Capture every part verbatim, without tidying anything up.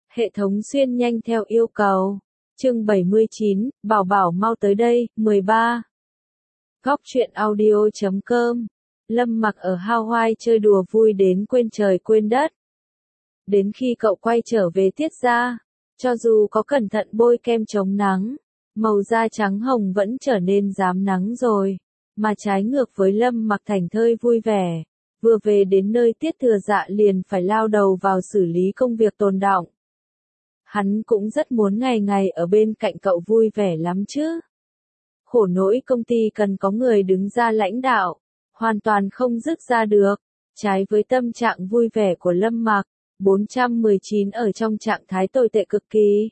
Hệ thống xuyên nhanh theo yêu cầu. Chương bảy mươi chín, Bảo Bảo mau tới đây, mười ba. Góc truyện audio chấm com. Lâm Mặc ở Hawaii chơi đùa vui đến quên trời quên đất. Đến khi cậu quay trở về Tiết gia, cho dù có cẩn thận bôi kem chống nắng, màu da trắng hồng vẫn trở nên rám nắng rồi, mà trái ngược với Lâm Mặc thảnh thơi vui vẻ, vừa về đến nơi Tiết Thừa Dạ liền phải lao đầu vào xử lý công việc tồn đọng. Hắn cũng rất muốn ngày ngày ở bên cạnh cậu vui vẻ lắm chứ. Khổ nỗi công ty cần có người đứng ra lãnh đạo, hoàn toàn không dứt ra được, trái với tâm trạng vui vẻ của Lâm Mặc. bốn trăm mười chín ở trong trạng thái tồi tệ cực kỳ.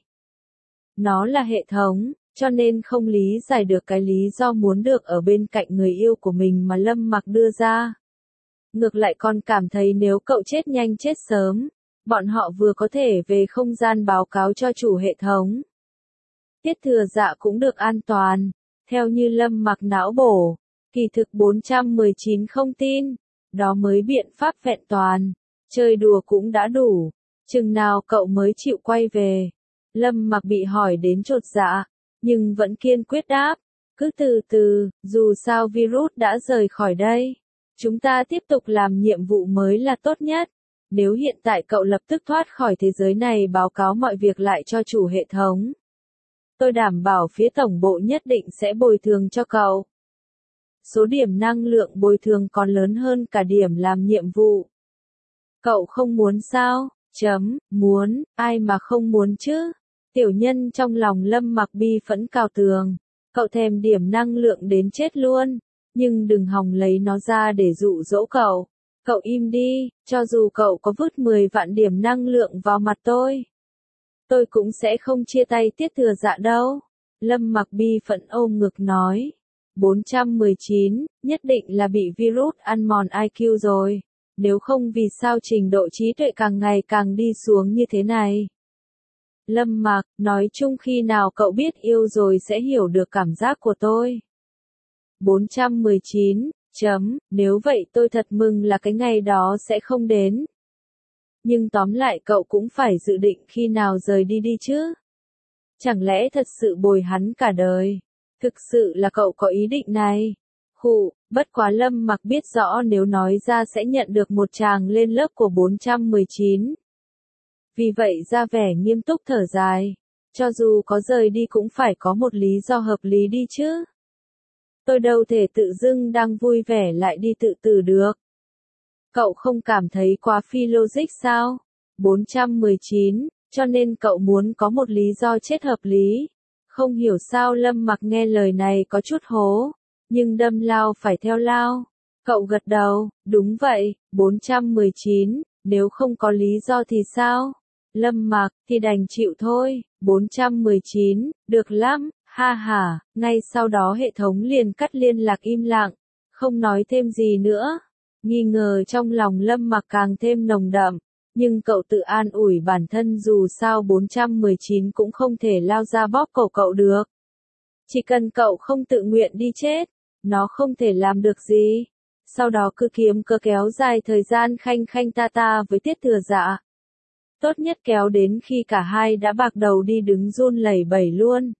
Nó là hệ thống, cho nên không lý giải được cái lý do muốn được ở bên cạnh người yêu của mình mà Lâm Mặc đưa ra. Ngược lại còn cảm thấy nếu cậu chết nhanh chết sớm, bọn họ vừa có thể về không gian báo cáo cho chủ hệ thống. Tiết Thừa Dạ cũng được an toàn, theo như Lâm Mặc não bổ, kỳ thực bốn trăm mười chín không tin, đó mới biện pháp vẹn toàn. Chơi đùa cũng đã đủ, chừng nào cậu mới chịu quay về. Lâm Mặc bị hỏi đến chột dạ, nhưng vẫn kiên quyết đáp, cứ từ từ, dù sao virus đã rời khỏi đây. Chúng ta tiếp tục làm nhiệm vụ mới là tốt nhất. Nếu hiện tại cậu lập tức thoát khỏi thế giới này báo cáo mọi việc lại cho chủ hệ thống, tôi đảm bảo phía tổng bộ nhất định sẽ bồi thường cho cậu. Số điểm năng lượng bồi thường còn lớn hơn cả điểm làm nhiệm vụ. Cậu không muốn sao? Chấm, muốn, ai mà không muốn chứ? Tiểu nhân trong lòng Lâm Mặc bi phẫn cào tường. Cậu thèm điểm năng lượng đến chết luôn, nhưng đừng hòng lấy nó ra để dụ dỗ cậu. Cậu im đi, cho dù cậu có vứt mười vạn điểm năng lượng vào mặt tôi, tôi cũng sẽ không chia tay Tiết Thừa Dạ đâu. Lâm Mặc bi phẫn ôm ngực nói. bốn trăm mười chín, nhất định là bị virus ăn mòn i kiu rồi. Nếu không vì sao trình độ trí tuệ càng ngày càng đi xuống như thế này. Lâm Mặc, nói chung khi nào cậu biết yêu rồi sẽ hiểu được cảm giác của tôi. bốn trăm mười chín, chấm, nếu vậy tôi thật mừng là cái ngày đó sẽ không đến. Nhưng tóm lại cậu cũng phải dự định khi nào rời đi đi chứ. Chẳng lẽ thật sự bồi hắn cả đời? Thực sự là cậu có ý định này. Khụ, bất quá Lâm Mặc biết rõ nếu nói ra sẽ nhận được một tràng lên lớp của bốn trăm mười chín. Vì vậy ra vẻ nghiêm túc thở dài. Cho dù có rời đi cũng phải có một lý do hợp lý đi chứ. Tôi đâu thể tự dưng đang vui vẻ lại đi tự tử được. Cậu không cảm thấy quá phi logic sao? bốn trăm mười chín, cho nên cậu muốn có một lý do chết hợp lý. Không hiểu sao Lâm Mặc nghe lời này có chút hố. Nhưng đâm lao phải theo lao. Cậu gật đầu, đúng vậy, bốn trăm mười chín, nếu không có lý do thì sao? Lâm Mặc, thì đành chịu thôi, bốn trăm mười chín, được lắm, ha ha, ngay sau đó hệ thống liền cắt liên lạc im lặng, không nói thêm gì nữa. Nghi ngờ trong lòng Lâm Mặc càng thêm nồng đậm, nhưng cậu tự an ủi bản thân dù sao bốn trăm mười chín cũng không thể lao ra bóp cổ cậu được. Chỉ cần cậu không tự nguyện đi chết, nó không thể làm được gì. Sau đó cứ kiếm cơ kéo dài thời gian khanh khanh ta ta với Tiết Thừa Dạ. Tốt nhất kéo đến khi cả hai đã bạc đầu đi đứng run lẩy bẩy luôn.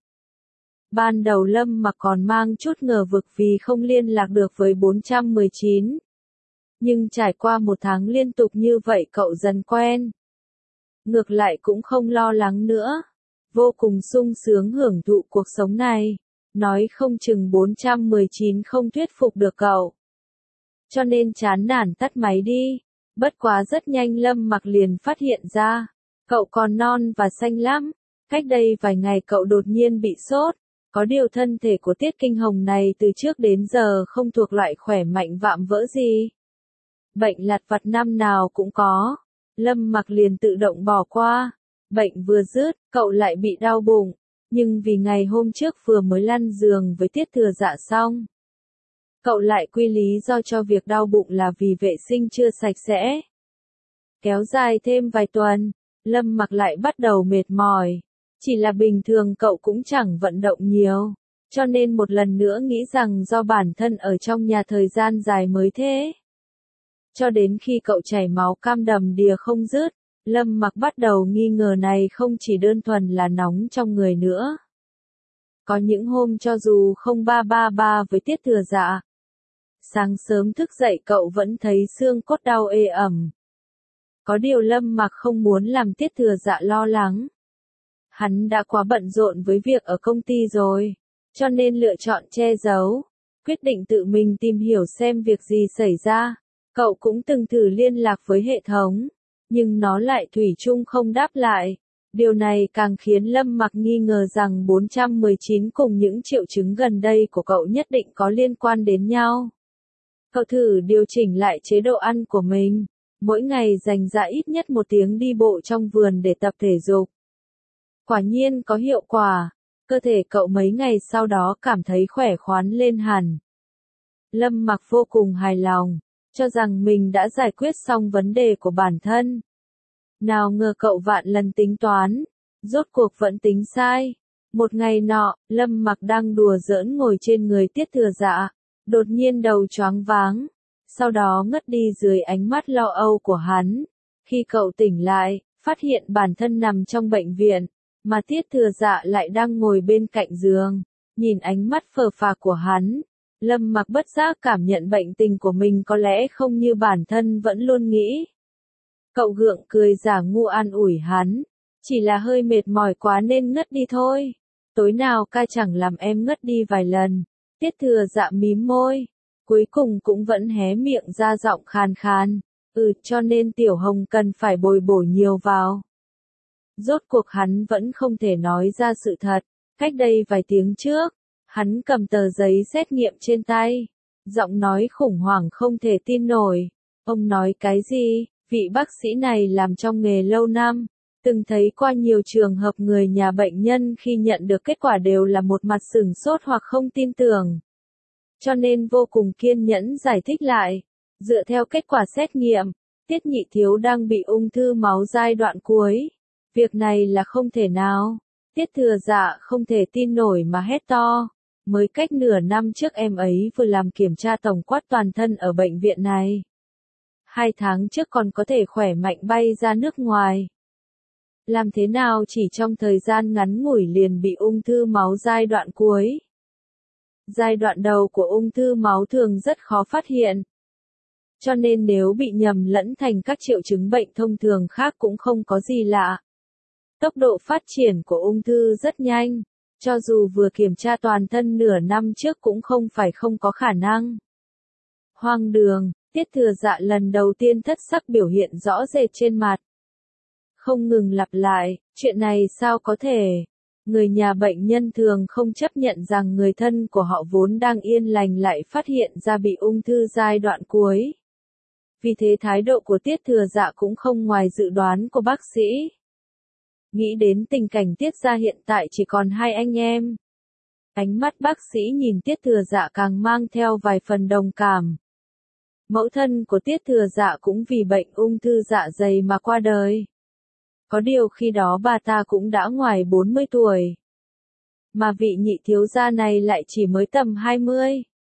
Ban đầu Lâm Mặc còn mang chút ngờ vực vì không liên lạc được với bốn trăm mười chín. Nhưng trải qua một tháng liên tục như vậy cậu dần quen. Ngược lại cũng không lo lắng nữa. Vô cùng sung sướng hưởng thụ cuộc sống này. Nói không chừng bốn trăm mười chín không thuyết phục được cậu. Cho nên chán nản tắt máy đi. Bất quá rất nhanh Lâm Mặc liền phát hiện ra. Cậu còn non và xanh lắm. Cách đây vài ngày cậu đột nhiên bị sốt. Có điều thân thể của Tiết Kinh Hồng này từ trước đến giờ không thuộc loại khỏe mạnh vạm vỡ gì. Bệnh lặt vặt năm nào cũng có. Lâm Mặc liền tự động bỏ qua. Bệnh vừa dứt, cậu lại bị đau bụng. Nhưng vì ngày hôm trước vừa mới lăn giường với Tiết Thừa Dạ xong. Cậu lại quy lý do cho việc đau bụng là vì vệ sinh chưa sạch sẽ. Kéo dài thêm vài tuần, Lâm Mặc lại bắt đầu mệt mỏi. Chỉ là bình thường cậu cũng chẳng vận động nhiều. Cho nên một lần nữa nghĩ rằng do bản thân ở trong nhà thời gian dài mới thế. Cho đến khi cậu chảy máu cam đầm đìa không dứt, Lâm Mặc bắt đầu nghi ngờ này không chỉ đơn thuần là nóng trong người nữa. Có những hôm cho dù không ba ba ba với Tiết Thừa Dạ, sáng sớm thức dậy cậu vẫn thấy xương cốt đau ê ẩm. Có điều Lâm Mặc không muốn làm Tiết Thừa Dạ lo lắng. Hắn đã quá bận rộn với việc ở công ty rồi, cho nên lựa chọn che giấu, quyết định tự mình tìm hiểu xem việc gì xảy ra. Cậu cũng từng thử liên lạc với hệ thống, nhưng nó lại thủy chung không đáp lại. Điều này càng khiến Lâm Mặc nghi ngờ rằng bốn trăm mười chín cùng những triệu chứng gần đây của cậu nhất định có liên quan đến nhau. Cậu thử điều chỉnh lại chế độ ăn của mình, mỗi ngày dành ra ít nhất một tiếng đi bộ trong vườn để tập thể dục. Quả nhiên có hiệu quả, cơ thể cậu mấy ngày sau đó cảm thấy khỏe khoắn lên hẳn. Lâm Mặc vô cùng hài lòng, cho rằng mình đã giải quyết xong vấn đề của bản thân. Nào ngờ cậu vạn lần tính toán, rốt cuộc vẫn tính sai. Một ngày nọ, Lâm Mặc đang đùa giỡn ngồi trên người Tiết Thừa Dạ, đột nhiên đầu choáng váng, sau đó ngất đi dưới ánh mắt lo âu của hắn. Khi cậu tỉnh lại, phát hiện bản thân nằm trong bệnh viện, mà Tiết Thừa Dạ lại đang ngồi bên cạnh giường, nhìn ánh mắt phờ phạc của hắn. Lâm Mặc bất giác cảm nhận bệnh tình của mình có lẽ không như bản thân vẫn luôn nghĩ. Cậu gượng cười giả ngu an ủi hắn, chỉ là hơi mệt mỏi quá nên ngất đi thôi. Tối nào ca chẳng làm em ngất đi vài lần. Tiết Thừa Dạ mím môi, cuối cùng cũng vẫn hé miệng ra giọng khàn khàn. Ừ, cho nên Tiểu Hồng cần phải bồi bổ nhiều vào. Rốt cuộc hắn vẫn không thể nói ra sự thật. Cách đây vài tiếng trước, hắn cầm tờ giấy xét nghiệm trên tay, giọng nói khủng hoảng không thể tin nổi. Ông nói cái gì? Vị bác sĩ này làm trong nghề lâu năm, từng thấy qua nhiều trường hợp người nhà bệnh nhân khi nhận được kết quả đều là một mặt sửng sốt hoặc không tin tưởng. Cho nên vô cùng kiên nhẫn giải thích lại, dựa theo kết quả xét nghiệm, Tiết Nhị Thiếu đang bị ung thư máu giai đoạn cuối. Việc này là không thể nào. Tiết Thừa Dạ không thể tin nổi mà hét to. Mới cách nửa năm trước em ấy vừa làm kiểm tra tổng quát toàn thân ở bệnh viện này. Hai tháng trước còn có thể khỏe mạnh bay ra nước ngoài. Làm thế nào chỉ trong thời gian ngắn ngủi liền bị ung thư máu giai đoạn cuối? Giai đoạn đầu của ung thư máu thường rất khó phát hiện. Cho nên nếu bị nhầm lẫn thành các triệu chứng bệnh thông thường khác cũng không có gì lạ. Tốc độ phát triển của ung thư rất nhanh, cho dù vừa kiểm tra toàn thân nửa năm trước cũng không phải không có khả năng. Hoang đường, Tiết Thừa Dạ lần đầu tiên thất sắc biểu hiện rõ rệt trên mặt. Không ngừng lặp lại, chuyện này sao có thể? Người nhà bệnh nhân thường không chấp nhận rằng người thân của họ vốn đang yên lành lại phát hiện ra bị ung thư giai đoạn cuối. Vì thế thái độ của Tiết Thừa Dạ cũng không ngoài dự đoán của bác sĩ. Nghĩ đến tình cảnh Tiết gia hiện tại chỉ còn hai anh em. Ánh mắt bác sĩ nhìn Tiết Thừa Dạ càng mang theo vài phần đồng cảm. Mẫu thân của Tiết Thừa Dạ cũng vì bệnh ung thư dạ dày mà qua đời. Có điều khi đó bà ta cũng đã ngoài bốn mươi tuổi. Mà vị nhị thiếu gia này lại chỉ mới tầm hai mươi.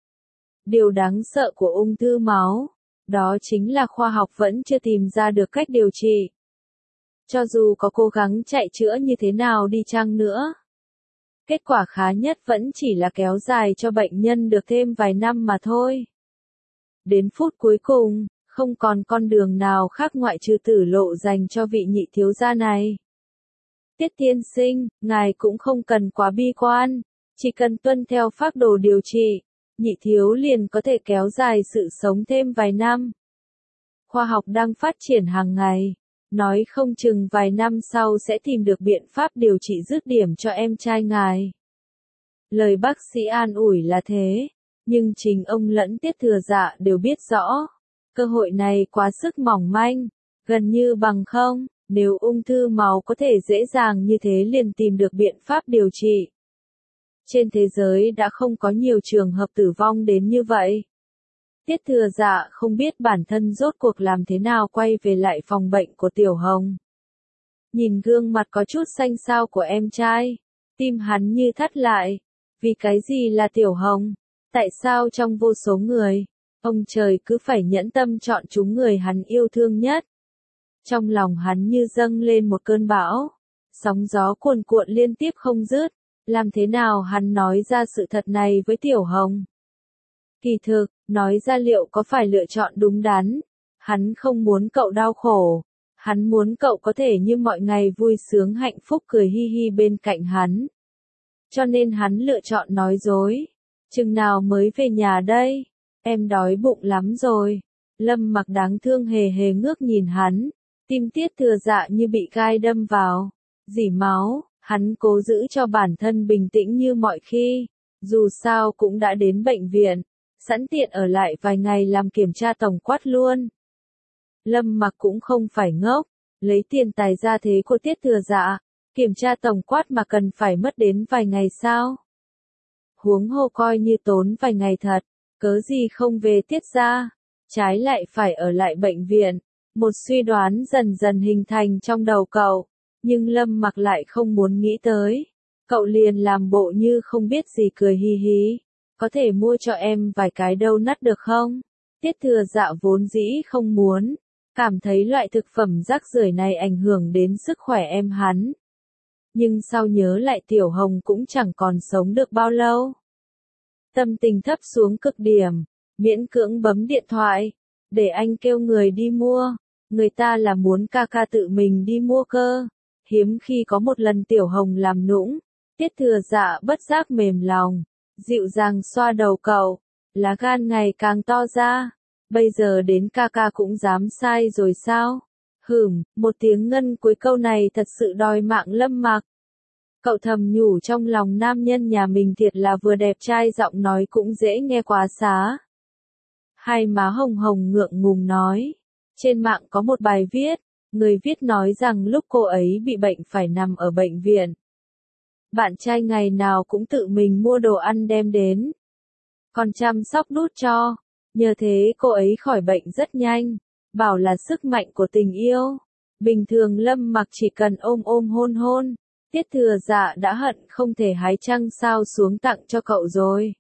Điều đáng sợ của ung thư máu, đó chính là khoa học vẫn chưa tìm ra được cách điều trị. Cho dù có cố gắng chạy chữa như thế nào đi chăng nữa, kết quả khá nhất vẫn chỉ là kéo dài cho bệnh nhân được thêm vài năm mà thôi. Đến phút cuối cùng, không còn con đường nào khác ngoại trừ tử lộ dành cho vị nhị thiếu gia này. Tiết tiên sinh, ngài cũng không cần quá bi quan, chỉ cần tuân theo phác đồ điều trị, nhị thiếu liền có thể kéo dài sự sống thêm vài năm. Khoa học đang phát triển hàng ngày, nói không chừng vài năm sau sẽ tìm được biện pháp điều trị dứt điểm cho em trai ngài. Lời bác sĩ an ủi là thế, nhưng chính ông lẫn Tiết Thừa Dạ đều biết rõ, cơ hội này quá sức mỏng manh, gần như bằng không. Nếu ung thư máu có thể dễ dàng như thế liền tìm được biện pháp điều trị. Trên thế giới đã không có nhiều trường hợp tử vong đến như vậy. Tiết Thừa Dạ không biết bản thân rốt cuộc làm thế nào quay về lại phòng bệnh của Tiểu Hồng. Nhìn gương mặt có chút xanh xao của em trai, tim hắn như thắt lại. Vì cái gì là Tiểu Hồng? Tại sao trong vô số người, ông trời cứ phải nhẫn tâm chọn chúng người hắn yêu thương nhất? Trong lòng hắn như dâng lên một cơn bão, sóng gió cuồn cuộn liên tiếp không dứt, làm thế nào hắn nói ra sự thật này với Tiểu Hồng? Kỳ thực, nói ra liệu có phải lựa chọn đúng đắn, hắn không muốn cậu đau khổ, hắn muốn cậu có thể như mọi ngày vui sướng hạnh phúc cười hi hi bên cạnh hắn. Cho nên hắn lựa chọn nói dối. Chừng nào mới về nhà đây? Em đói bụng lắm rồi. Lâm Mặc đáng thương hề hề ngước nhìn hắn, tim Tiết Thừa Dạ như bị gai đâm vào, rỉ máu, hắn cố giữ cho bản thân bình tĩnh như mọi khi, dù sao cũng đã đến bệnh viện, sẵn tiện ở lại vài ngày làm kiểm tra tổng quát luôn. Lâm Mặc cũng không phải ngốc, lấy tiền tài ra thế của Tiết Thừa Dạ, kiểm tra tổng quát mà cần phải mất đến vài ngày sao? Huống hồ coi như tốn vài ngày thật, cớ gì không về Tiết gia, trái lại phải ở lại bệnh viện. Một suy đoán dần dần hình thành trong đầu cậu, nhưng Lâm Mặc lại không muốn nghĩ tới. Cậu liền làm bộ như không biết gì cười hi hi. Có thể mua cho em vài cái donut được không? Tiết Thừa Dạ vốn dĩ không muốn, cảm thấy loại thực phẩm rác rưởi này ảnh hưởng đến sức khỏe em hắn. Nhưng sau nhớ lại Tiểu Hồng cũng chẳng còn sống được bao lâu. Tâm tình thấp xuống cực điểm, miễn cưỡng bấm điện thoại, để anh kêu người đi mua. Người ta là muốn ca ca tự mình đi mua cơ. Hiếm khi có một lần Tiểu Hồng làm nũng, Tiết Thừa Dạ bất giác mềm lòng, dịu dàng xoa đầu cậu, lá gan ngày càng to ra. Bây giờ đến ca ca cũng dám sai rồi sao? Hửm, một tiếng ngân cuối câu này thật sự đòi mạng Lâm Mặc. Cậu thầm nhủ trong lòng nam nhân nhà mình thiệt là vừa đẹp trai giọng nói cũng dễ nghe quá xá. Hai má hồng hồng ngượng ngùng nói. Trên mạng có một bài viết, người viết nói rằng lúc cô ấy bị bệnh phải nằm ở bệnh viện. Bạn trai ngày nào cũng tự mình mua đồ ăn đem đến, còn chăm sóc đút cho, nhờ thế cô ấy khỏi bệnh rất nhanh, bảo là sức mạnh của tình yêu. Bình thường Lâm Mặc chỉ cần ôm ôm hôn hôn, Tiết Thừa Dạ đã hận không thể hái trăng sao xuống tặng cho cậu rồi.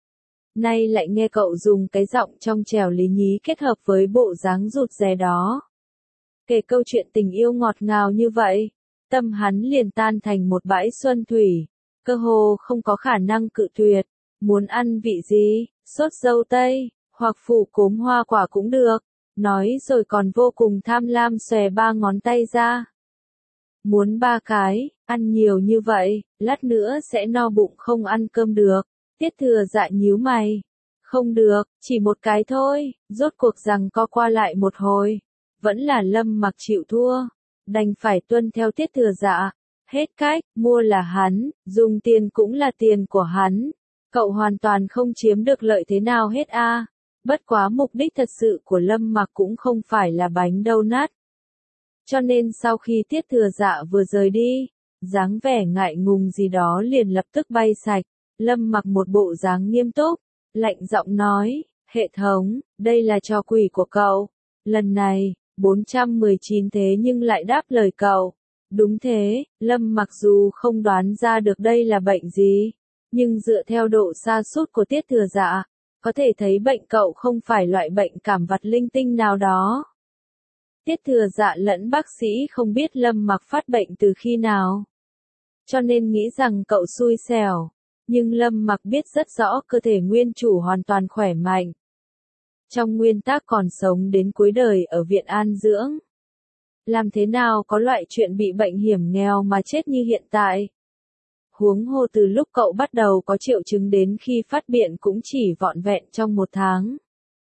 Nay lại nghe cậu dùng cái giọng trong trẻo lý nhí kết hợp với bộ dáng rụt rè đó, kể câu chuyện tình yêu ngọt ngào như vậy, tâm hắn liền tan thành một bãi xuân thủy, cơ hồ không có khả năng cự tuyệt. Muốn ăn vị gì, sốt dâu tây, hoặc phủ cốm hoa quả cũng được, nói rồi còn vô cùng tham lam xòe ba ngón tay ra. Muốn ba cái, ăn nhiều như vậy, lát nữa sẽ no bụng không ăn cơm được. Tiết Thừa Dạ nhíu mày. Không được, chỉ một cái thôi. Rốt cuộc rằng co qua lại một hồi, vẫn là Lâm Mặc chịu thua, đành phải tuân theo Tiết Thừa Dạ. Hết cách, mua là hắn, dùng tiền cũng là tiền của hắn. Cậu hoàn toàn không chiếm được lợi thế nào hết a. À. Bất quá mục đích thật sự của Lâm Mặc cũng không phải là bánh donut. Cho nên sau khi Tiết Thừa Dạ vừa rời đi, dáng vẻ ngại ngùng gì đó liền lập tức bay sạch. Lâm Mặc một bộ dáng nghiêm túc, lạnh giọng nói, hệ thống, đây là trò quỷ của cậu. Lần này, bốn trăm mười chín thế nhưng lại đáp lời cậu. Đúng thế, Lâm Mặc dù không đoán ra được đây là bệnh gì, nhưng dựa theo độ sa sút của Tiết Thừa Dạ, có thể thấy bệnh cậu không phải loại bệnh cảm vặt linh tinh nào đó. Tiết Thừa Dạ lẫn bác sĩ không biết Lâm Mặc phát bệnh từ khi nào, cho nên nghĩ rằng cậu xui xẻo. Nhưng Lâm Mặc biết rất rõ cơ thể nguyên chủ hoàn toàn khỏe mạnh. Trong nguyên tắc còn sống đến cuối đời ở viện an dưỡng. Làm thế nào có loại chuyện bị bệnh hiểm nghèo mà chết như hiện tại? Huống hồ từ lúc cậu bắt đầu có triệu chứng đến khi phát bệnh cũng chỉ vọn vẹn trong một tháng.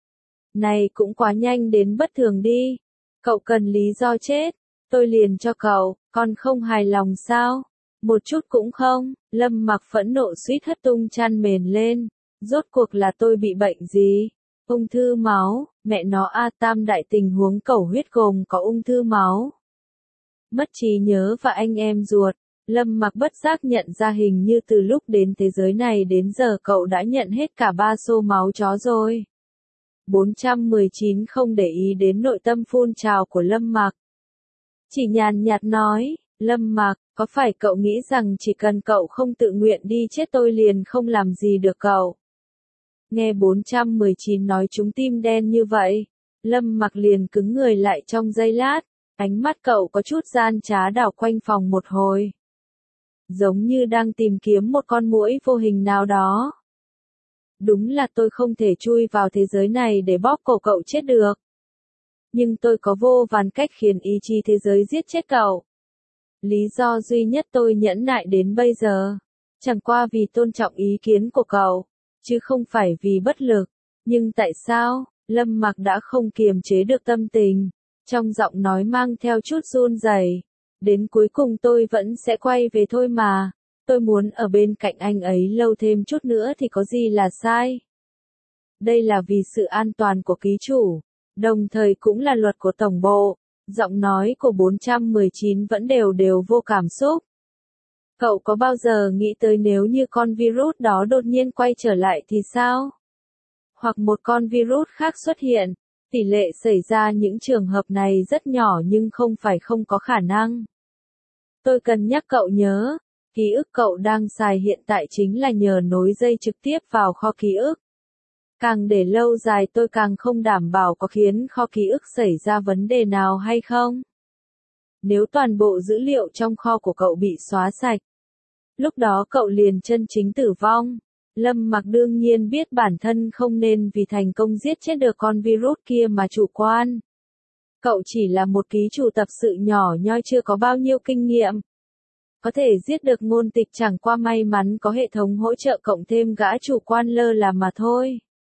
Này cũng quá nhanh đến bất thường đi. Cậu cần lý do chết, tôi liền cho cậu, còn không hài lòng sao? Một chút cũng không. Lâm Mặc phẫn nộ suýt hất tung chăn mền lên. Rốt cuộc là tôi bị bệnh gì? Ung thư máu, mẹ nó a tam đại tình huống cầu huyết gồm có ung thư máu. Mất trí nhớ và anh em ruột. Lâm Mặc bất giác nhận ra hình như từ lúc đến thế giới này đến giờ cậu đã nhận hết cả ba xô máu chó rồi. bốn trăm mười chín không để ý đến nội tâm phun trào của Lâm Mặc. Chỉ nhàn nhạt nói, Lâm Mặc, có phải cậu nghĩ rằng chỉ cần cậu không tự nguyện đi chết tôi liền không làm gì được cậu? Nghe bốn trăm mười chín nói trúng tim đen như vậy, Lâm Mặc liền cứng người lại trong giây lát, Ánh mắt cậu có chút gian trá đảo quanh phòng một hồi. Giống như đang tìm kiếm một con muỗi vô hình nào đó. Đúng là tôi không thể chui vào thế giới này để bóp cổ cậu chết được. Nhưng tôi có vô vàn cách khiến ý chí thế giới giết chết cậu. Lý do duy nhất tôi nhẫn nại đến bây giờ, chẳng qua vì tôn trọng ý kiến của cậu, chứ không phải vì bất lực. Nhưng tại sao? Lâm Mặc đã không kiềm chế được tâm tình, trong giọng nói mang theo chút run rẩy. Đến cuối cùng tôi vẫn sẽ quay về thôi mà. Tôi muốn ở bên cạnh anh ấy lâu thêm chút nữa thì có gì là sai. Đây là vì sự an toàn của ký chủ, đồng thời cũng là luật của tổng bộ. Giọng nói của bốn trăm mười chín vẫn đều đều vô cảm xúc. Cậu có bao giờ nghĩ tới nếu như con virus đó đột nhiên quay trở lại thì sao? Hoặc một con virus khác xuất hiện, tỷ lệ xảy ra những trường hợp này rất nhỏ nhưng không phải không có khả năng. Tôi cần nhắc cậu nhớ, ký ức cậu đang xài hiện tại chính là nhờ nối dây trực tiếp vào kho ký ức. Càng để lâu dài tôi càng không đảm bảo có khiến kho ký ức xảy ra vấn đề nào hay không. Nếu toàn bộ dữ liệu trong kho của cậu bị xóa sạch, lúc đó cậu liền chân chính tử vong. Lâm Mặc đương nhiên biết bản thân không nên vì thành công giết chết được con virus kia mà chủ quan. Cậu chỉ là một ký chủ tập sự nhỏ nhoi chưa có bao nhiêu kinh nghiệm. Có thể giết được ngôn tịch chẳng qua may mắn có hệ thống hỗ trợ cộng thêm gã chủ quan lơ là mà thôi.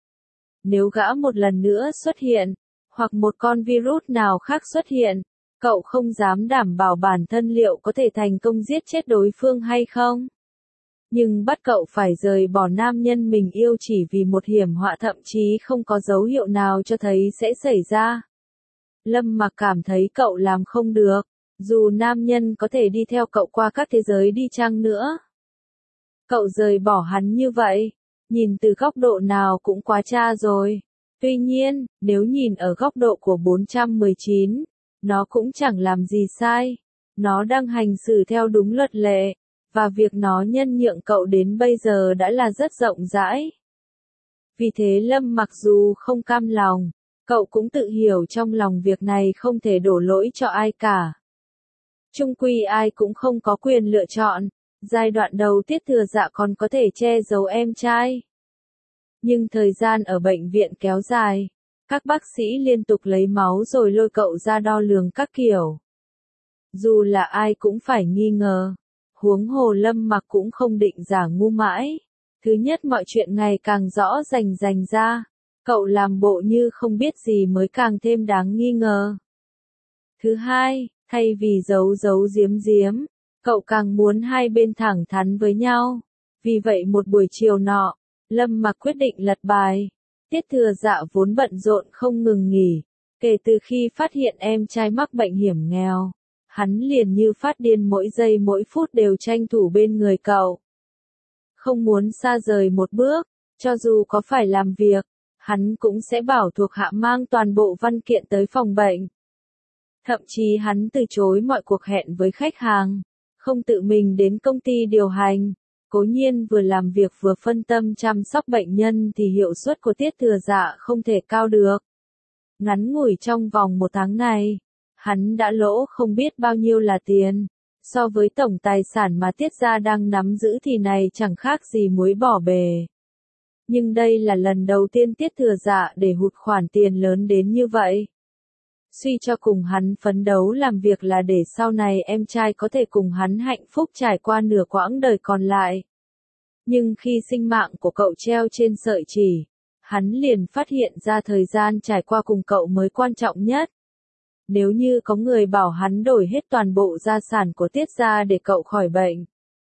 Nếu gã một lần nữa xuất hiện, hoặc một con virus nào khác xuất hiện, cậu không dám đảm bảo bản thân liệu có thể thành công giết chết đối phương hay không. Nhưng bắt cậu phải rời bỏ nam nhân mình yêu chỉ vì một hiểm họa thậm chí không có dấu hiệu nào cho thấy sẽ xảy ra. Lâm Mặc cảm thấy cậu làm không được, dù nam nhân có thể đi theo cậu qua các thế giới đi chăng nữa. Cậu rời bỏ hắn như vậy, nhìn từ góc độ nào cũng quá cha rồi. Tuy nhiên, nếu nhìn ở góc độ của bốn trăm mười chín, nó cũng chẳng làm gì sai. Nó đang hành xử theo đúng luật lệ, và việc nó nhân nhượng cậu đến bây giờ đã là rất rộng rãi. Vì thế Lâm mặc dù không cam lòng, cậu cũng tự hiểu trong lòng việc này không thể đổ lỗi cho ai cả. Chung quy ai cũng không có quyền lựa chọn. Giai đoạn đầu Tiết Thừa Dạ còn có thể che giấu em trai. Nhưng thời gian ở bệnh viện kéo dài, các bác sĩ liên tục lấy máu rồi lôi cậu ra đo lường các kiểu. Dù là ai cũng phải nghi ngờ, huống hồ Lâm Mặc cũng không định giả ngu mãi. Thứ nhất mọi chuyện ngày càng rõ rành rành ra, cậu làm bộ như không biết gì mới càng thêm đáng nghi ngờ. Thứ hai, thay vì giấu giấu giếm giếm, cậu càng muốn hai bên thẳng thắn với nhau. Vì vậy một buổi chiều nọ, Lâm Mặc quyết định lật bài. Tiết Thừa Dạ vốn bận rộn không ngừng nghỉ. Kể từ khi phát hiện em trai mắc bệnh hiểm nghèo, hắn liền như phát điên mỗi giây mỗi phút đều tranh thủ bên người cậu. Không muốn xa rời một bước, cho dù có phải làm việc, hắn cũng sẽ bảo thuộc hạ mang toàn bộ văn kiện tới phòng bệnh. Thậm chí hắn từ chối mọi cuộc hẹn với khách hàng, không tự mình đến công ty điều hành. Cố nhiên vừa làm việc vừa phân tâm chăm sóc bệnh nhân thì hiệu suất của Tiết Thừa Dạ không thể cao được. Ngắn ngủi trong vòng một tháng này, hắn đã lỗ không biết bao nhiêu là tiền. So với tổng tài sản mà Tiết gia đang nắm giữ thì này chẳng khác gì muối bỏ bề. Nhưng đây là lần đầu tiên Tiết Thừa Dạ để hụt khoản tiền lớn đến như vậy. Suy cho cùng hắn phấn đấu làm việc là để sau này em trai có thể cùng hắn hạnh phúc trải qua nửa quãng đời còn lại. Nhưng khi sinh mạng của cậu treo trên sợi chỉ, hắn liền phát hiện ra thời gian trải qua cùng cậu mới quan trọng nhất. Nếu như có người bảo hắn đổi hết toàn bộ gia sản của Tiết gia để cậu khỏi bệnh,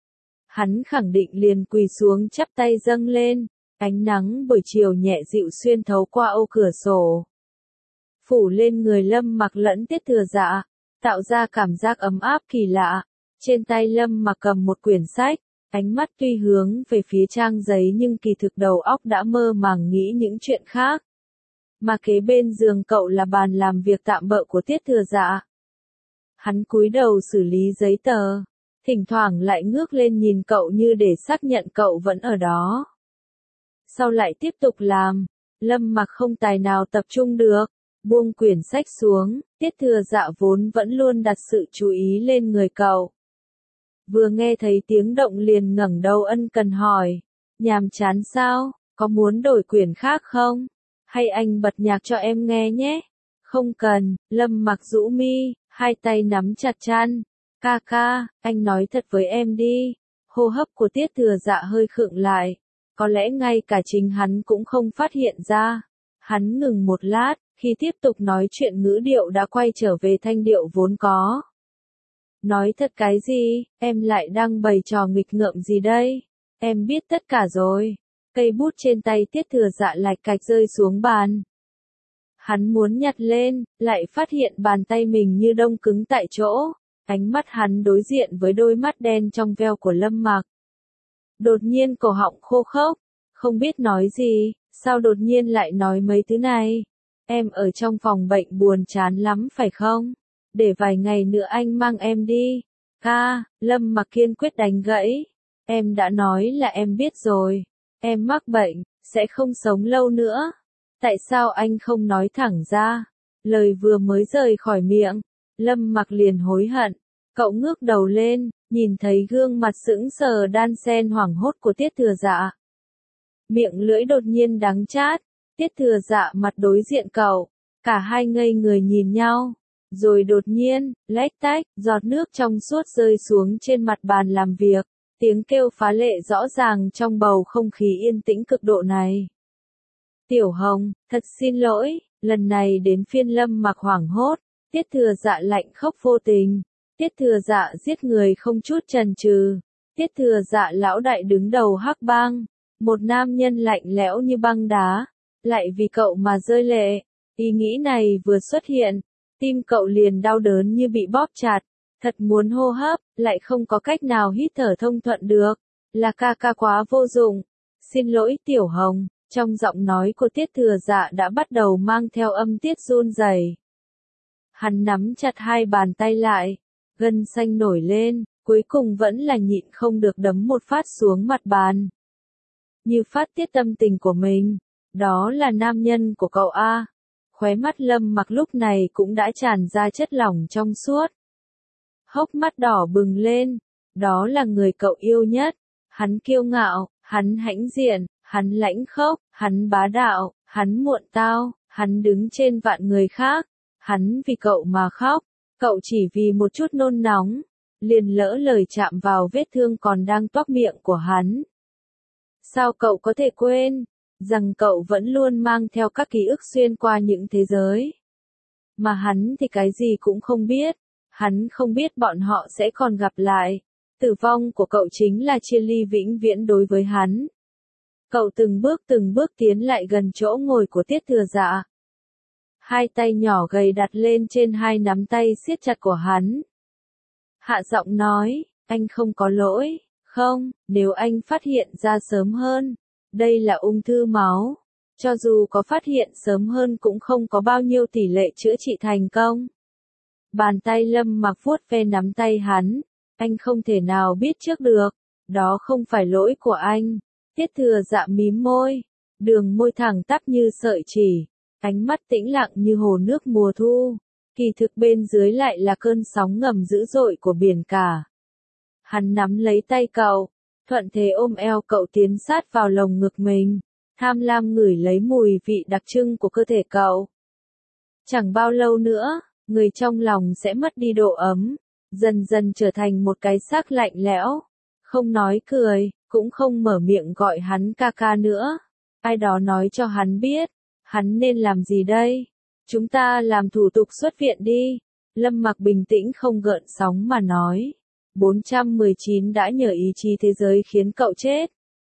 hắn khẳng định liền quỳ xuống chắp tay dâng lên. Ánh nắng buổi chiều nhẹ dịu xuyên thấu qua ô cửa sổ, phủ lên người Lâm Mặc lẫn Tiết Thừa Dạ, tạo ra cảm giác ấm áp kỳ lạ. Trên tay Lâm Mặc cầm một quyển sách, ánh mắt tuy hướng về phía trang giấy nhưng kỳ thực đầu óc đã mơ màng nghĩ những chuyện khác. Mà kế bên giường cậu là bàn làm việc tạm bợ của Tiết Thừa Dạ. Hắn cúi đầu xử lý giấy tờ, thỉnh thoảng lại ngước lên nhìn cậu như để xác nhận cậu vẫn ở đó. Sau lại tiếp tục làm, Lâm Mặc không tài nào tập trung được. Buông quyển sách xuống, Tiết Thừa Dạ vốn vẫn luôn đặt sự chú ý lên người cậu. Vừa nghe thấy tiếng động liền ngẩng đầu ân cần hỏi, nhàm chán sao, có muốn đổi quyển khác không? Hay anh bật nhạc cho em nghe nhé? Không cần, Lâm Mặc rũ mi, hai tay nắm chặt chăn. Ca ca, anh nói thật với em đi. Hô hấp của Tiết Thừa Dạ hơi khựng lại. Có lẽ ngay cả chính hắn cũng không phát hiện ra. Hắn ngừng một lát, khi tiếp tục nói chuyện ngữ điệu đã quay trở về thanh điệu vốn có. Nói thật cái gì, em lại đang bày trò nghịch ngợm gì đây? Em biết tất cả rồi. Cây bút trên tay Tiết Thừa Dạ lạch cạch rơi xuống bàn. Hắn muốn nhặt lên, lại phát hiện bàn tay mình như đông cứng tại chỗ. Ánh mắt hắn đối diện với đôi mắt đen trong veo của Lâm Mặc. Đột nhiên cổ họng khô khốc, không biết nói gì, sao đột nhiên lại nói mấy thứ này? Em ở trong phòng bệnh buồn chán lắm phải không? Để vài ngày nữa anh mang em đi. Ca, Lâm Mặc kiên quyết đánh gãy. Em đã nói là em biết rồi. Em mắc bệnh, sẽ không sống lâu nữa. Tại sao anh không nói thẳng ra? Lời vừa mới rời khỏi miệng, Lâm Mặc liền hối hận. Cậu ngước đầu lên, nhìn thấy gương mặt sững sờ đan xen hoảng hốt của Tiết Thừa Dạ. Miệng lưỡi đột nhiên đắng chát, Tiết Thừa Dạ mặt đối diện cậu, cả hai ngây người nhìn nhau. Rồi đột nhiên, lách tách, giọt nước trong suốt rơi xuống trên mặt bàn làm việc, tiếng kêu phá lệ rõ ràng trong bầu không khí yên tĩnh cực độ này. Tiểu Hồng, thật xin lỗi, lần này đến phiên Lâm Mặc hoảng hốt, Tiết Thừa Dạ lạnh khốc vô tình. Tiết Thừa Dạ giết người không chút chần chừ. Tiết Thừa Dạ lão đại đứng đầu Hắc Bang, một nam nhân lạnh lẽo như băng đá, lại vì cậu mà rơi lệ. Ý nghĩ này vừa xuất hiện, tim cậu liền đau đớn như bị bóp chặt, thật muốn hô hấp, lại không có cách nào hít thở thông thuận được. Là ca ca quá vô dụng. Xin lỗi Tiểu Hồng, trong giọng nói của Tiết Thừa Dạ đã bắt đầu mang theo âm tiết run rẩy. Hắn nắm chặt hai bàn tay lại, gân xanh nổi lên, cuối cùng vẫn là nhịn không được đấm một phát xuống mặt bàn. Như phát tiết tâm tình của mình, đó là nam nhân của cậu a. Khóe mắt Lâm Mặc lúc này cũng đã tràn ra chất lỏng trong suốt. Hốc mắt đỏ bừng lên, đó là người cậu yêu nhất. Hắn kiêu ngạo, hắn hãnh diện, hắn lãnh khốc, hắn bá đạo, hắn muộn tao, hắn đứng trên vạn người khác. Hắn vì cậu mà khóc, cậu chỉ vì một chút nôn nóng, liền lỡ lời chạm vào vết thương còn đang toác miệng của hắn. Sao cậu có thể quên, rằng cậu vẫn luôn mang theo các ký ức xuyên qua những thế giới. Mà hắn thì cái gì cũng không biết, hắn không biết bọn họ sẽ còn gặp lại. Tử vong của cậu chính là chia ly vĩnh viễn đối với hắn. Cậu từng bước từng bước tiến lại gần chỗ ngồi của Tiết Thừa Dạ. Hai tay nhỏ gầy đặt lên trên hai nắm tay siết chặt của hắn. Hạ giọng nói, anh không có lỗi, không, nếu anh phát hiện ra sớm hơn, đây là ung thư máu. Cho dù có phát hiện sớm hơn cũng không có bao nhiêu tỷ lệ chữa trị thành công. Bàn tay Lâm Mặc vuốt ve nắm tay hắn, anh không thể nào biết trước được, đó không phải lỗi của anh. Tiết Thừa Dạ mím môi, đường môi thẳng tắp như sợi chỉ. Ánh mắt tĩnh lặng như hồ nước mùa thu, kỳ thực bên dưới lại là cơn sóng ngầm dữ dội của biển cả. Hắn nắm lấy tay cậu, thuận thế ôm eo cậu tiến sát vào lồng ngực mình, tham lam ngửi lấy mùi vị đặc trưng của cơ thể cậu. Chẳng bao lâu nữa, người trong lòng sẽ mất đi độ ấm, dần dần trở thành một cái xác lạnh lẽo, không nói cười, cũng không mở miệng gọi hắn ca ca nữa. Ai đó nói cho hắn biết. Hắn nên làm gì đây? Chúng ta làm thủ tục xuất viện đi. Lâm Mặc bình tĩnh không gợn sóng mà nói. bốn trăm mười chín đã nhờ ý chí thế giới khiến cậu chết.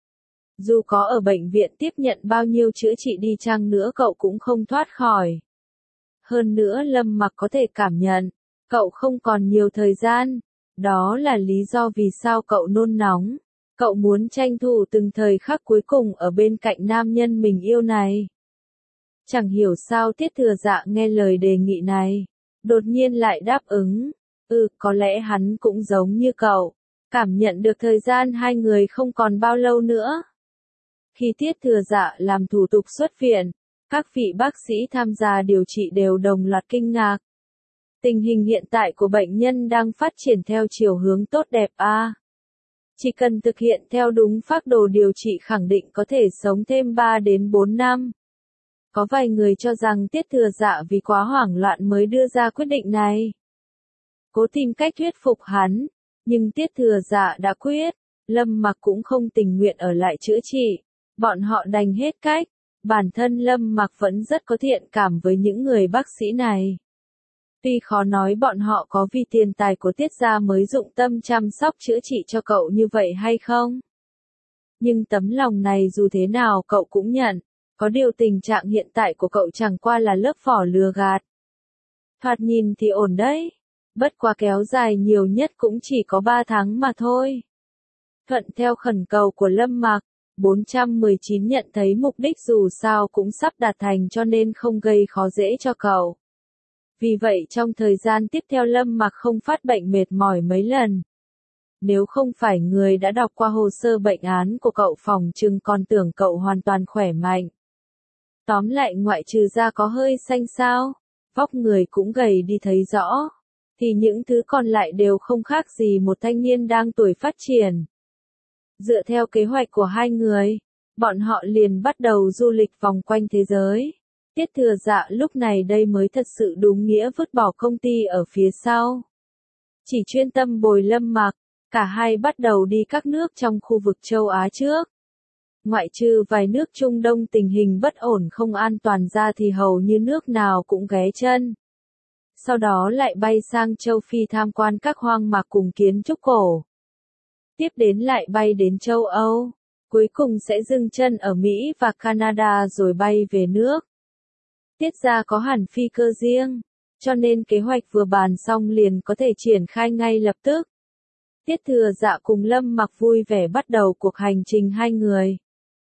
Dù có ở bệnh viện tiếp nhận bao nhiêu chữa trị đi chăng nữa cậu cũng không thoát khỏi. Hơn nữa Lâm Mặc có thể cảm nhận, cậu không còn nhiều thời gian. Đó là lý do vì sao cậu nôn nóng. Cậu muốn tranh thủ từng thời khắc cuối cùng ở bên cạnh nam nhân mình yêu này. Chẳng hiểu sao Tiết Thừa Dạ nghe lời đề nghị này, đột nhiên lại đáp ứng. Ừ, có lẽ hắn cũng giống như cậu, cảm nhận được thời gian hai người không còn bao lâu nữa. Khi Tiết Thừa Dạ làm thủ tục xuất viện, Các vị bác sĩ tham gia điều trị đều đồng loạt kinh ngạc. Tình hình hiện tại của bệnh nhân đang phát triển theo chiều hướng tốt đẹp a. Chỉ cần thực hiện theo đúng phác đồ điều trị khẳng định có thể sống thêm ba đến bốn năm. Có vài người cho rằng Tiết Thừa Dạ vì quá hoảng loạn mới đưa ra quyết định này. Cố tìm cách thuyết phục hắn, nhưng Tiết Thừa Dạ đã quyết, Lâm Mặc cũng không tình nguyện ở lại chữa trị. Bọn họ đành hết cách, bản thân Lâm Mặc vẫn rất có thiện cảm với những người bác sĩ này. Tuy khó nói bọn họ có vì tiền tài của Tiết gia mới dụng tâm chăm sóc chữa trị cho cậu như vậy hay không. Nhưng tấm lòng này dù thế nào cậu cũng nhận, có điều tình trạng hiện tại của cậu chẳng qua là lớp vỏ lừa gạt. Thoạt nhìn thì ổn đấy, bất quá kéo dài nhiều nhất cũng chỉ có ba tháng mà thôi. Thuận theo khẩn cầu của Lâm Mặc, bốn trăm mười chín nhận thấy mục đích dù sao cũng sắp đạt thành cho nên không gây khó dễ cho cậu. Vì vậy trong thời gian tiếp theo Lâm Mặc không phát bệnh mệt mỏi mấy lần. Nếu không phải người đã đọc qua hồ sơ bệnh án của cậu phòng chừng còn tưởng cậu hoàn toàn khỏe mạnh. Tóm lại ngoại trừ da có hơi xanh xao, vóc người cũng gầy đi thấy rõ, thì những thứ còn lại đều không khác gì một thanh niên đang tuổi phát triển. Dựa theo kế hoạch của hai người, bọn họ liền bắt đầu du lịch vòng quanh thế giới. Tiết Thừa Dạ lúc này đây mới thật sự đúng nghĩa vứt bỏ công ty ở phía sau. Chỉ chuyên tâm bồi Lâm Mặc, cả hai bắt đầu đi các nước trong khu vực châu Á trước. Ngoại trừ vài nước Trung Đông tình hình bất ổn không an toàn ra thì hầu như nước nào cũng ghé chân. Sau đó lại bay sang châu Phi tham quan các hoang mạc cùng kiến trúc cổ. Tiếp đến lại bay đến châu Âu, cuối cùng sẽ dừng chân ở Mỹ và Canada rồi bay về nước. Tiết gia có hẳn phi cơ riêng, cho nên kế hoạch vừa bàn xong liền có thể triển khai ngay lập tức. Tiết Thừa Dạ cùng Lâm Mặc vui vẻ bắt đầu cuộc hành trình hai người.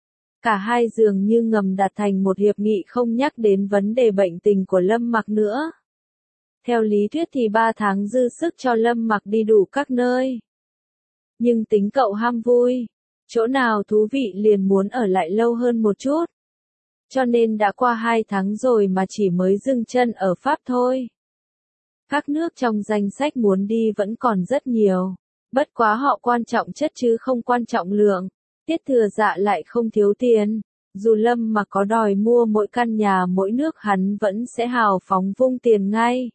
Cả hai dường như ngầm đạt thành một hiệp nghị không nhắc đến vấn đề bệnh tình của Lâm Mặc nữa. Theo lý thuyết thì ba tháng dư sức cho Lâm Mặc đi đủ các nơi. Nhưng tính cậu ham vui, chỗ nào thú vị liền muốn ở lại lâu hơn một chút. Cho nên đã qua hai tháng rồi mà chỉ mới dừng chân ở Pháp thôi. Các nước trong danh sách muốn đi vẫn còn rất nhiều. Bất quá họ quan trọng chất chứ không quan trọng lượng. Tiết Thừa Dạ lại không thiếu tiền. Dù Lâm mà có đòi mua mỗi căn nhà mỗi nước hắn vẫn sẽ hào phóng vung tiền ngay.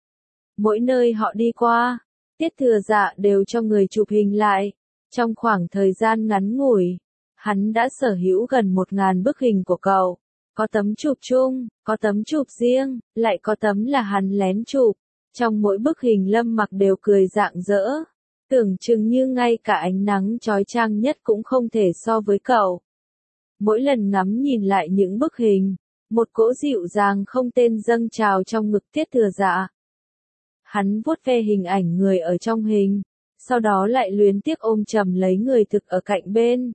Mỗi nơi họ đi qua, Tiết Thừa Dạ đều cho người chụp hình lại. Trong khoảng thời gian ngắn ngủi, hắn đã sở hữu gần một ngàn bức hình của cậu. Có tấm chụp chung, có tấm chụp riêng, lại có tấm là hắn lén chụp. Trong mỗi bức hình Lâm Mặc đều cười rạng rỡ. Tưởng chừng như ngay cả ánh nắng chói chang nhất cũng không thể so với cậu. Mỗi lần ngắm nhìn lại những bức hình, một cỗ dịu dàng không tên dâng trào trong ngực Tiết Thừa Dạ. Hắn vuốt ve hình ảnh người ở trong hình, sau đó lại luyến tiếc ôm chầm lấy người thực ở cạnh bên.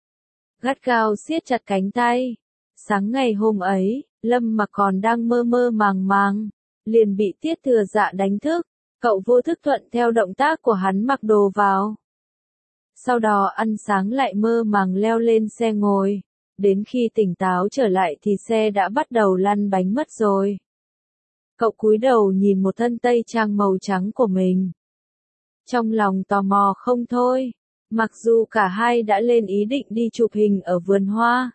Gắt gao siết chặt cánh tay. Sáng ngày hôm ấy, Lâm Mặc còn đang mơ mơ màng màng, liền bị Tiết Thừa Dạ đánh thức. Cậu vô thức thuận theo động tác của hắn mặc đồ vào. Sau đó ăn sáng lại mơ màng leo lên xe ngồi. Đến khi tỉnh táo trở lại thì xe đã bắt đầu lăn bánh mất rồi. Cậu cúi đầu nhìn một thân tây trang màu trắng của mình. Trong lòng tò mò không thôi. Mặc dù cả hai đã lên ý định đi chụp hình ở vườn hoa.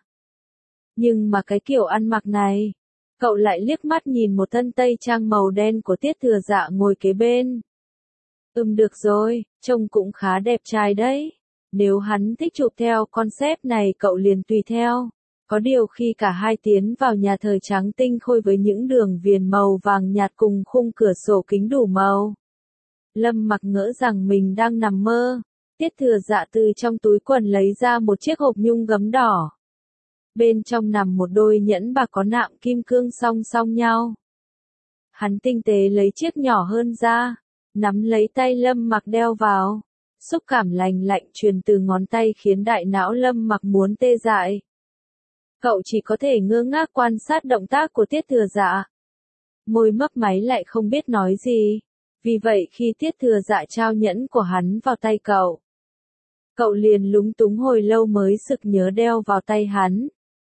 Nhưng mà cái kiểu ăn mặc này, cậu lại liếc mắt nhìn một thân tây trang màu đen của Tiết Thừa Dạ ngồi kế bên. Ừm được rồi, trông cũng khá đẹp trai đấy. Nếu hắn thích chụp theo concept này cậu liền tùy theo. Có điều khi cả hai tiến vào nhà thờ trắng tinh khôi với những đường viền màu vàng nhạt cùng khung cửa sổ kính đủ màu. Lâm Mặc ngỡ rằng mình đang nằm mơ. Tiết Thừa Dạ từ trong túi quần lấy ra một chiếc hộp nhung gấm đỏ. Bên trong nằm một đôi nhẫn bạc có nạm kim cương song song nhau. Hắn tinh tế lấy chiếc nhỏ hơn ra, nắm lấy tay Lâm Mặc đeo vào. Xúc cảm lành lạnh truyền từ ngón tay khiến đại não Lâm Mặc muốn tê dại. Cậu chỉ có thể ngơ ngác quan sát động tác của Tiết Thừa Dạ. Môi mấp máy lại không biết nói gì. Vì vậy khi Tiết Thừa Dạ trao nhẫn của hắn vào tay cậu, cậu liền lúng túng hồi lâu mới sực nhớ đeo vào tay hắn.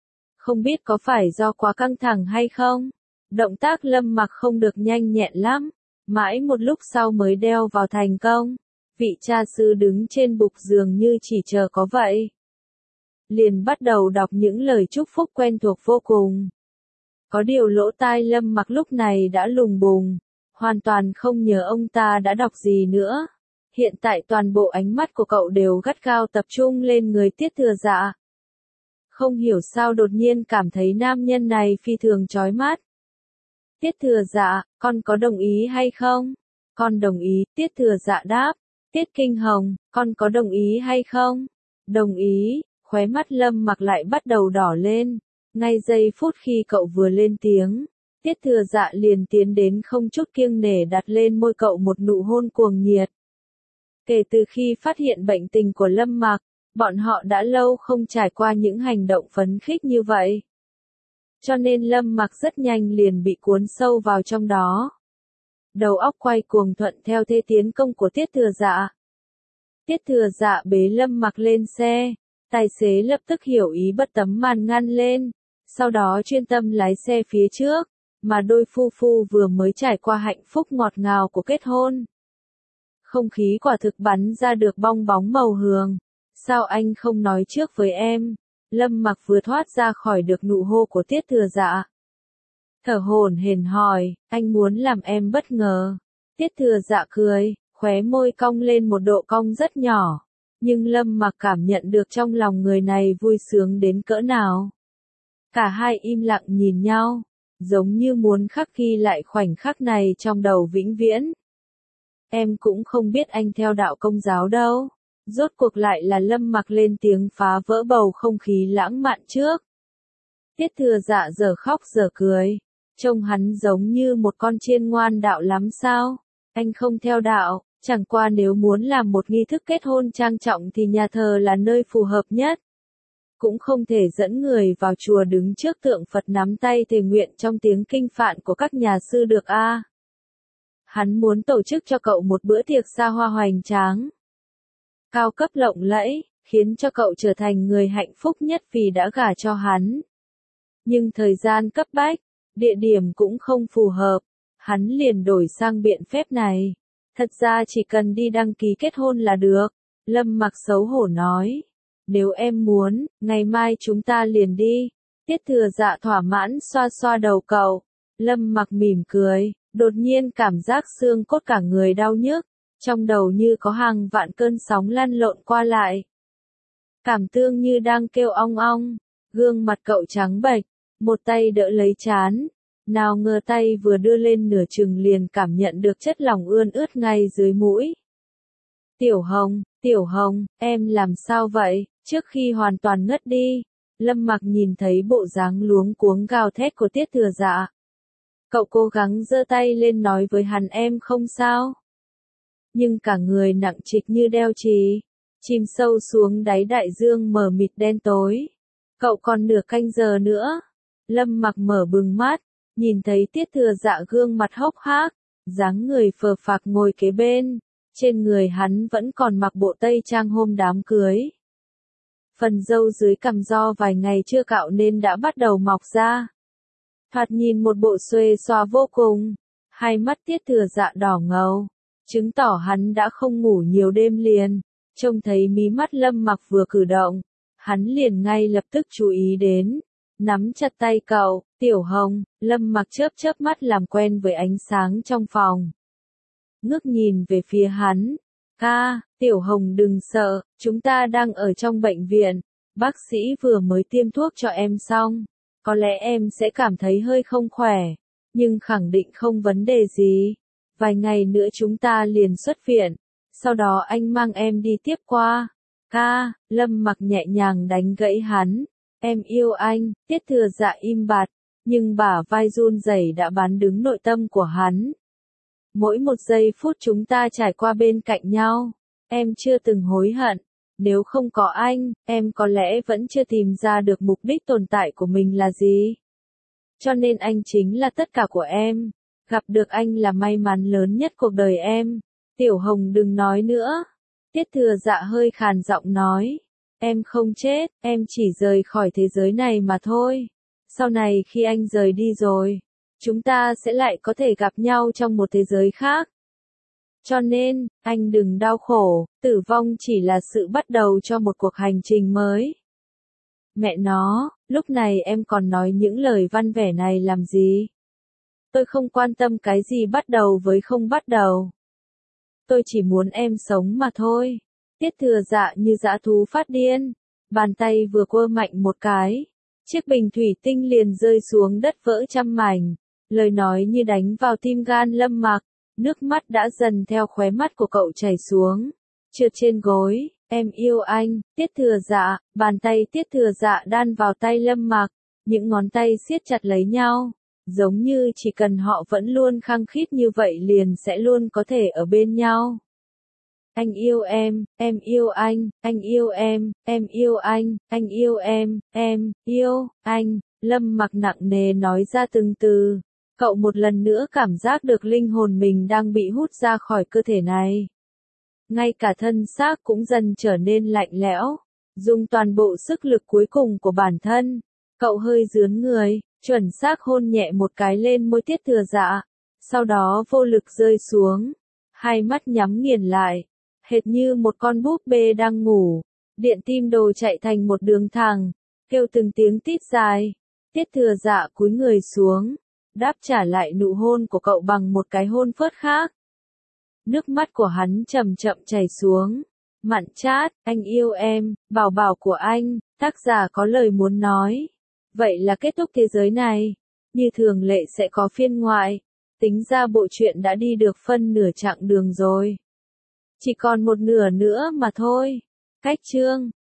Không biết có phải do quá căng thẳng hay không? Động tác Lâm Mặc không được nhanh nhẹn lắm, mãi một lúc sau mới đeo vào thành công. Vị cha sư đứng trên bục giường như chỉ chờ có vậy. Liền bắt đầu đọc những lời chúc phúc quen thuộc vô cùng. Có điều lỗ tai Lâm Mặc lúc này đã lùng bùng, hoàn toàn không nhớ ông ta đã đọc gì nữa. Hiện tại toàn bộ ánh mắt của cậu đều gắt gao tập trung lên người Tiết Thừa Dạ. Không hiểu sao đột nhiên cảm thấy nam nhân này phi thường chói mắt. Tiết Thừa Dạ, con có đồng ý hay không? Con đồng ý, Tiết Thừa Dạ đáp. Tiết Kinh Hồng, con có đồng ý hay không? Đồng ý, khóe mắt Lâm Mặc lại bắt đầu đỏ lên. Ngay giây phút khi cậu vừa lên tiếng, Tiết Thừa Dạ liền tiến đến không chút kiêng nể đặt lên môi cậu một nụ hôn cuồng nhiệt. Kể từ khi phát hiện bệnh tình của Lâm Mặc, bọn họ đã lâu không trải qua những hành động phấn khích như vậy. Cho nên Lâm Mặc rất nhanh liền bị cuốn sâu vào trong đó. Đầu óc quay cuồng thuận theo thế tiến công của Tiết Thừa Dạ. Tiết Thừa Dạ bế Lâm Mặc lên xe, tài xế lập tức hiểu ý bật tấm màn ngăn lên, sau đó chuyên tâm lái xe phía trước, mà đôi phu phu vừa mới trải qua hạnh phúc ngọt ngào của kết hôn. Không khí quả thực bắn ra được bong bóng màu hường. Sao anh không nói trước với em? Lâm Mặc vừa thoát ra khỏi được nụ hôn của Tiết Thừa Dạ. Thở hổn hển hỏi, anh muốn làm em bất ngờ. Tiết Thừa Dạ cười, khóe môi cong lên một độ cong rất nhỏ. Nhưng Lâm Mặc cảm nhận được trong lòng người này vui sướng đến cỡ nào. Cả hai im lặng nhìn nhau, giống như muốn khắc ghi lại khoảnh khắc này trong đầu vĩnh viễn. Em cũng không biết anh theo đạo Công giáo đâu. Rốt cuộc lại là Lâm Mặc lên tiếng phá vỡ bầu không khí lãng mạn trước. Tiết Thừa Dạ giờ khóc giờ cười, trông hắn giống như một con chiên ngoan đạo lắm sao? Anh không theo đạo, chẳng qua nếu muốn làm một nghi thức kết hôn trang trọng thì nhà thờ là nơi phù hợp nhất. Cũng không thể dẫn người vào chùa đứng trước tượng Phật nắm tay thề nguyện trong tiếng kinh phạn của các nhà sư được a. À? Hắn muốn tổ chức cho cậu một bữa tiệc xa hoa hoành tráng, cao cấp lộng lẫy, khiến cho cậu trở thành người hạnh phúc nhất vì đã gả cho hắn. Nhưng thời gian cấp bách, địa điểm cũng không phù hợp, hắn liền đổi sang biện phép này. Thật ra chỉ cần đi đăng ký kết hôn là được, Lâm Mặc xấu hổ nói. Nếu em muốn, ngày mai chúng ta liền đi. Tiết Thừa Dạ thỏa mãn xoa xoa đầu cậu. Lâm Mặc mỉm cười, đột nhiên cảm giác xương cốt cả người đau nhức. Trong đầu như có hàng vạn cơn sóng lăn lộn qua lại. Cảm tương như đang kêu ong ong, gương mặt cậu trắng bệch, một tay đỡ lấy trán. Nào ngờ tay vừa đưa lên nửa chừng liền cảm nhận được chất lỏng ươn ướt ngay dưới mũi. Tiểu Hồng, Tiểu Hồng, em làm sao vậy? Trước khi hoàn toàn ngất đi, Lâm Mặc nhìn thấy bộ dáng luống cuống gào thét của Tiết Thừa Dạ. Cậu cố gắng giơ tay lên nói với hắn em không sao. Nhưng cả người nặng trịch như đeo chì, chìm sâu xuống đáy đại dương mờ mịt đen tối. Cậu còn nửa canh giờ nữa. Lâm Mặc mở bừng mắt, nhìn thấy Tiết Thừa Dạ gương mặt hốc hác, dáng người phờ phạc ngồi kế bên, trên người hắn vẫn còn mặc bộ tây trang hôm đám cưới. Phần râu dưới cằm do vài ngày chưa cạo nên đã bắt đầu mọc ra. Thoạt nhìn một bộ xuề xòa vô cùng, hai mắt Tiết Thừa Dạ đỏ ngầu, chứng tỏ hắn đã không ngủ nhiều đêm liền. Trông thấy mí mắt Lâm Mặc vừa cử động, hắn liền ngay lập tức chú ý đến, nắm chặt tay cậu. Tiểu Hồng, Lâm Mặc chớp chớp mắt làm quen với ánh sáng trong phòng. Ngước nhìn về phía hắn. Ca, Tiểu Hồng đừng sợ, chúng ta đang ở trong bệnh viện, bác sĩ vừa mới tiêm thuốc cho em xong. Có lẽ em sẽ cảm thấy hơi không khỏe, nhưng khẳng định không vấn đề gì. Vài ngày nữa chúng ta liền xuất viện, sau đó anh mang em đi tiếp qua. Ca, Lâm Mặc nhẹ nhàng đánh gãy hắn. Em yêu anh. Tiết Thừa Dạ im bặt, nhưng bả vai run rẩy đã bán đứng nội tâm của hắn. Mỗi một giây phút chúng ta trải qua bên cạnh nhau, em chưa từng hối hận. Nếu không có anh, em có lẽ vẫn chưa tìm ra được mục đích tồn tại của mình là gì. Cho nên anh chính là tất cả của em. Gặp được anh là may mắn lớn nhất cuộc đời em. Tiểu Hồng đừng nói nữa. Tiết Thừa Dạ hơi khàn giọng nói. Em không chết, em chỉ rời khỏi thế giới này mà thôi. Sau này khi anh rời đi rồi, chúng ta sẽ lại có thể gặp nhau trong một thế giới khác. Cho nên, anh đừng đau khổ, tử vong chỉ là sự bắt đầu cho một cuộc hành trình mới. Mẹ nó, lúc này em còn nói những lời văn vẻ này làm gì? Tôi không quan tâm cái gì bắt đầu với không bắt đầu. Tôi chỉ muốn em sống mà thôi. Tiết Thừa Dạ như dã thú phát điên, bàn tay vừa quơ mạnh một cái, chiếc bình thủy tinh liền rơi xuống đất vỡ trăm mảnh, lời nói như đánh vào tim gan Lâm Mặc, nước mắt đã dần theo khóe mắt của cậu chảy xuống, trượt trên gối, em yêu anh, Tiết Thừa Dạ, bàn tay Tiết Thừa Dạ đan vào tay Lâm Mặc, những ngón tay siết chặt lấy nhau, giống như chỉ cần họ vẫn luôn khăng khít như vậy liền sẽ luôn có thể ở bên nhau. Anh yêu em, em yêu anh, anh yêu em, em yêu anh, anh yêu em, em, yêu, anh, Lâm Mặc nặng nề nói ra từng từ. Cậu một lần nữa cảm giác được linh hồn mình đang bị hút ra khỏi cơ thể này. Ngay cả thân xác cũng dần trở nên lạnh lẽo, dùng toàn bộ sức lực cuối cùng của bản thân. Cậu hơi rướn người, chuẩn xác hôn nhẹ một cái lên môi Tiết Thừa Dạ, sau đó vô lực rơi xuống, hai mắt nhắm nghiền lại. Hệt như một con búp bê đang ngủ, điện tim đồ chạy thành một đường thẳng, kêu từng tiếng tít dài. Tiết Thừa Dạ cúi người xuống, đáp trả lại nụ hôn của cậu bằng một cái hôn phớt khác. Nước mắt của hắn chậm chậm chảy xuống, mặn chát, anh yêu em, bảo bảo của anh, tác giả có lời muốn nói. Vậy là kết thúc thế giới này, như thường lệ sẽ có phiên ngoại, tính ra bộ truyện đã đi được phân nửa chặng đường rồi. Chỉ còn một nửa nữa mà thôi. Cách chương